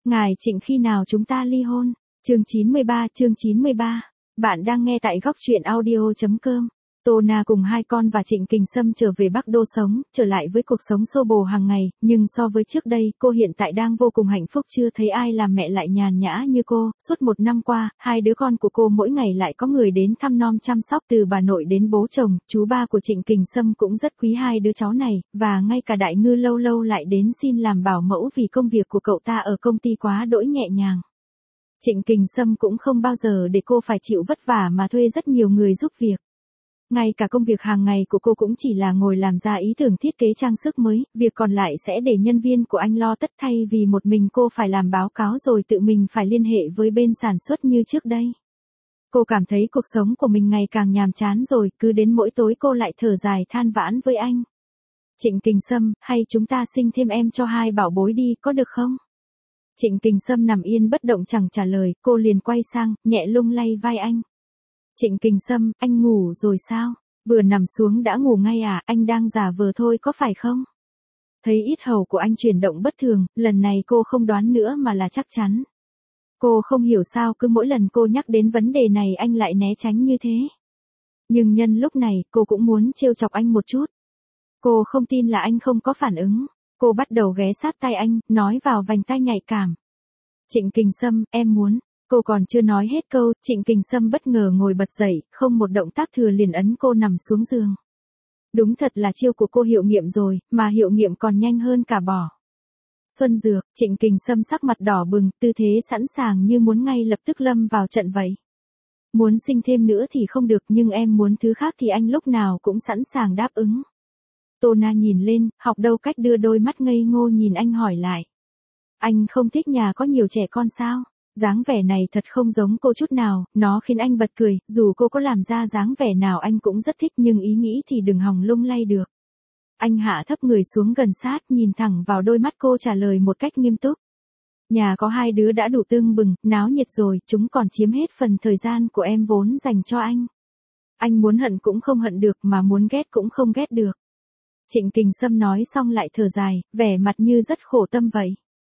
Ngài Trịnh khi nào chúng ta ly hôn? Chương 93. Bạn đang nghe tại góc truyện audio.com. Tô Na cùng hai con và Trịnh Kình Sâm trở về Bắc Đô sống, trở lại với cuộc sống xô bồ hàng ngày, nhưng so với trước đây, cô hiện tại đang vô cùng hạnh phúc, chưa thấy ai làm mẹ lại nhàn nhã như cô. Suốt một năm qua, hai đứa con của cô mỗi ngày lại có người đến thăm nom chăm sóc, từ bà nội đến bố chồng, chú ba của Trịnh Kình Sâm cũng rất quý hai đứa cháu này, và ngay cả Đại Ngư lâu lâu lại đến xin làm bảo mẫu vì công việc của cậu ta ở công ty quá đỗi nhẹ nhàng. Trịnh Kình Sâm cũng không bao giờ để cô phải chịu vất vả mà thuê rất nhiều người giúp việc. Ngay cả công việc hàng ngày của cô cũng chỉ là ngồi làm ra ý tưởng thiết kế trang sức mới, việc còn lại sẽ để nhân viên của anh lo tất, thay vì một mình cô phải làm báo cáo rồi tự mình phải liên hệ với bên sản xuất như trước đây. Cô cảm thấy cuộc sống của mình ngày càng nhàm chán rồi, cứ đến mỗi tối cô lại thở dài than vãn với anh. Trịnh Kình Sâm, hay chúng ta sinh thêm em cho hai bảo bối đi, có được không? Trịnh Kình Sâm nằm yên bất động chẳng trả lời, cô liền quay sang, nhẹ lung lay vai anh. Trịnh Kình Sâm, anh ngủ rồi sao? Vừa nằm xuống đã ngủ ngay à, anh đang giả vờ thôi có phải không? Thấy yết hầu của anh chuyển động bất thường, lần này cô không đoán nữa mà là chắc chắn. Cô không hiểu sao cứ mỗi lần cô nhắc đến vấn đề này anh lại né tránh như thế. Nhưng nhân lúc này, cô cũng muốn trêu chọc anh một chút. Cô không tin là anh không có phản ứng. Cô bắt đầu ghé sát tai anh, nói vào vành tai nhạy cảm. Trịnh Kình Sâm, em muốn. Cô còn chưa nói hết câu, Trịnh Kình Sâm bất ngờ ngồi bật dậy, không một động tác thừa liền ấn cô nằm xuống giường. Đúng thật là chiêu của cô hiệu nghiệm rồi, mà hiệu nghiệm còn nhanh hơn cả bỏ. Xuân dược, Trịnh Kình Sâm sắc mặt đỏ bừng, tư thế sẵn sàng như muốn ngay lập tức lâm vào trận vậy. Muốn sinh thêm nữa thì không được, nhưng em muốn thứ khác thì anh lúc nào cũng sẵn sàng đáp ứng. Tô Na nhìn lên, học đâu cách đưa đôi mắt ngây ngô nhìn anh hỏi lại. Anh không thích nhà có nhiều trẻ con sao? Dáng vẻ này thật không giống cô chút nào, nó khiến anh bật cười, dù cô có làm ra dáng vẻ nào anh cũng rất thích, nhưng ý nghĩ thì đừng hòng lung lay được. Anh hạ thấp người xuống gần sát, nhìn thẳng vào đôi mắt cô trả lời một cách nghiêm túc. Nhà có hai đứa đã đủ tưng bừng, náo nhiệt rồi, chúng còn chiếm hết phần thời gian của em vốn dành cho anh. Anh muốn hận cũng không hận được, mà muốn ghét cũng không ghét được. Trịnh Kình Sâm nói xong lại thở dài, vẻ mặt như rất khổ tâm vậy.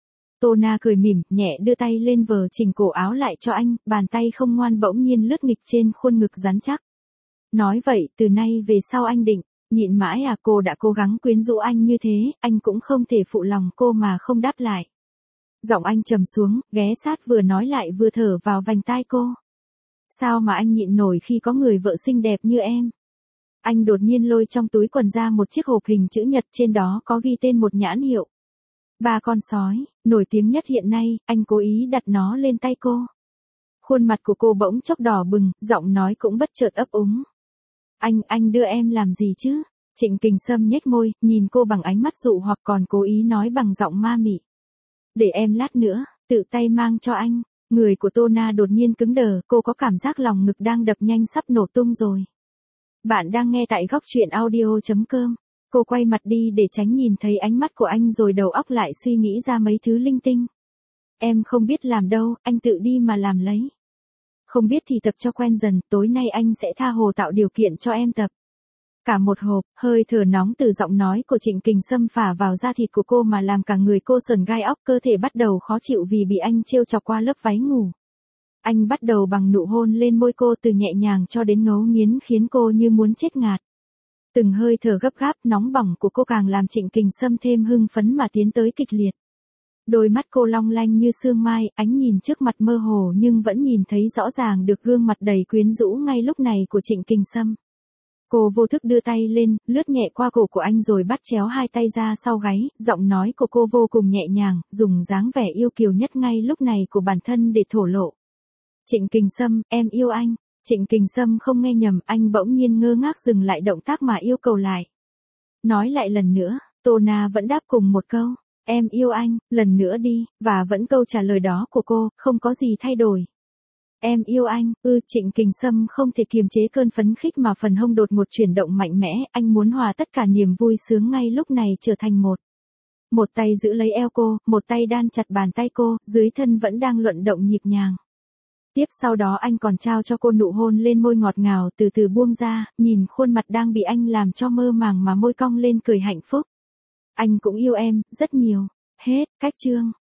Tô Na cười mỉm, nhẹ đưa tay lên vờ chỉnh cổ áo lại cho anh, bàn tay không ngoan bỗng nhiên lướt nghịch trên khuôn ngực rắn chắc. Nói vậy, từ nay về sau anh định, nhịn mãi à? Cô đã cố gắng quyến rũ anh như thế, anh cũng không thể phụ lòng cô mà không đáp lại. Giọng anh trầm xuống, ghé sát vừa nói lại vừa thở vào vành tai cô. Sao mà anh nhịn nổi khi có người vợ xinh đẹp như em? Anh đột nhiên lôi trong túi quần ra một chiếc hộp hình chữ nhật, trên đó có ghi tên một nhãn hiệu. Ba con sói, nổi tiếng nhất hiện nay, anh cố ý đặt nó lên tay cô. Khuôn mặt của cô bỗng chốc đỏ bừng, giọng nói cũng bất chợt ấp úng. Anh đưa em làm gì chứ? Trịnh Kình Sâm nhếch môi, nhìn cô bằng ánh mắt dụ hoặc, còn cố ý nói bằng giọng ma mị. Để em lát nữa, tự tay mang cho anh. Người của Tô Na đột nhiên cứng đờ, cô có cảm giác lòng ngực đang đập nhanh sắp nổ tung rồi. Bạn đang nghe tại góc truyện audio.com. Cô quay mặt đi để tránh nhìn thấy ánh mắt của anh, rồi đầu óc lại suy nghĩ ra mấy thứ linh tinh. Em không biết làm đâu, anh tự đi mà làm lấy. Không biết thì tập cho quen dần, tối nay anh sẽ tha hồ tạo điều kiện cho em tập. Cả một hộp, hơi thở nóng từ giọng nói của Trịnh Kình Sâm phả vào da thịt của cô mà làm cả người cô sởn gai óc, cơ thể bắt đầu khó chịu vì bị anh trêu chọc qua lớp váy ngủ. Anh bắt đầu bằng nụ hôn lên môi cô, từ nhẹ nhàng cho đến ngấu nghiến, khiến cô như muốn chết ngạt. Từng hơi thở gấp gáp nóng bỏng của cô càng làm Trịnh Kình Sâm thêm hưng phấn mà tiến tới kịch liệt. Đôi mắt cô long lanh như sương mai, ánh nhìn trước mặt mơ hồ nhưng vẫn nhìn thấy rõ ràng được gương mặt đầy quyến rũ ngay lúc này của Trịnh Kình Sâm. Cô vô thức đưa tay lên, lướt nhẹ qua cổ của anh rồi bắt chéo hai tay ra sau gáy, giọng nói của cô vô cùng nhẹ nhàng, dùng dáng vẻ yêu kiều nhất ngay lúc này của bản thân để thổ lộ. Trịnh Kình Sâm, em yêu anh. Trịnh Kình Sâm không nghe nhầm, anh bỗng nhiên ngơ ngác dừng lại động tác mà yêu cầu lại. Nói lại lần nữa, Tô Na vẫn đáp cùng một câu, em yêu anh, lần nữa đi, và vẫn câu trả lời đó của cô, không có gì thay đổi. Em yêu anh, Trịnh Kình Sâm không thể kiềm chế cơn phấn khích mà phần hông đột ngột chuyển động mạnh mẽ, anh muốn hòa tất cả niềm vui sướng ngay lúc này trở thành một. Một tay giữ lấy eo cô, một tay đan chặt bàn tay cô, dưới thân vẫn đang luận động nhịp nhàng. Tiếp sau đó anh còn trao cho cô nụ hôn lên môi ngọt ngào, từ từ buông ra, nhìn khuôn mặt đang bị anh làm cho mơ màng mà môi cong lên cười hạnh phúc. Anh cũng yêu em, rất nhiều. Hết, cách chương.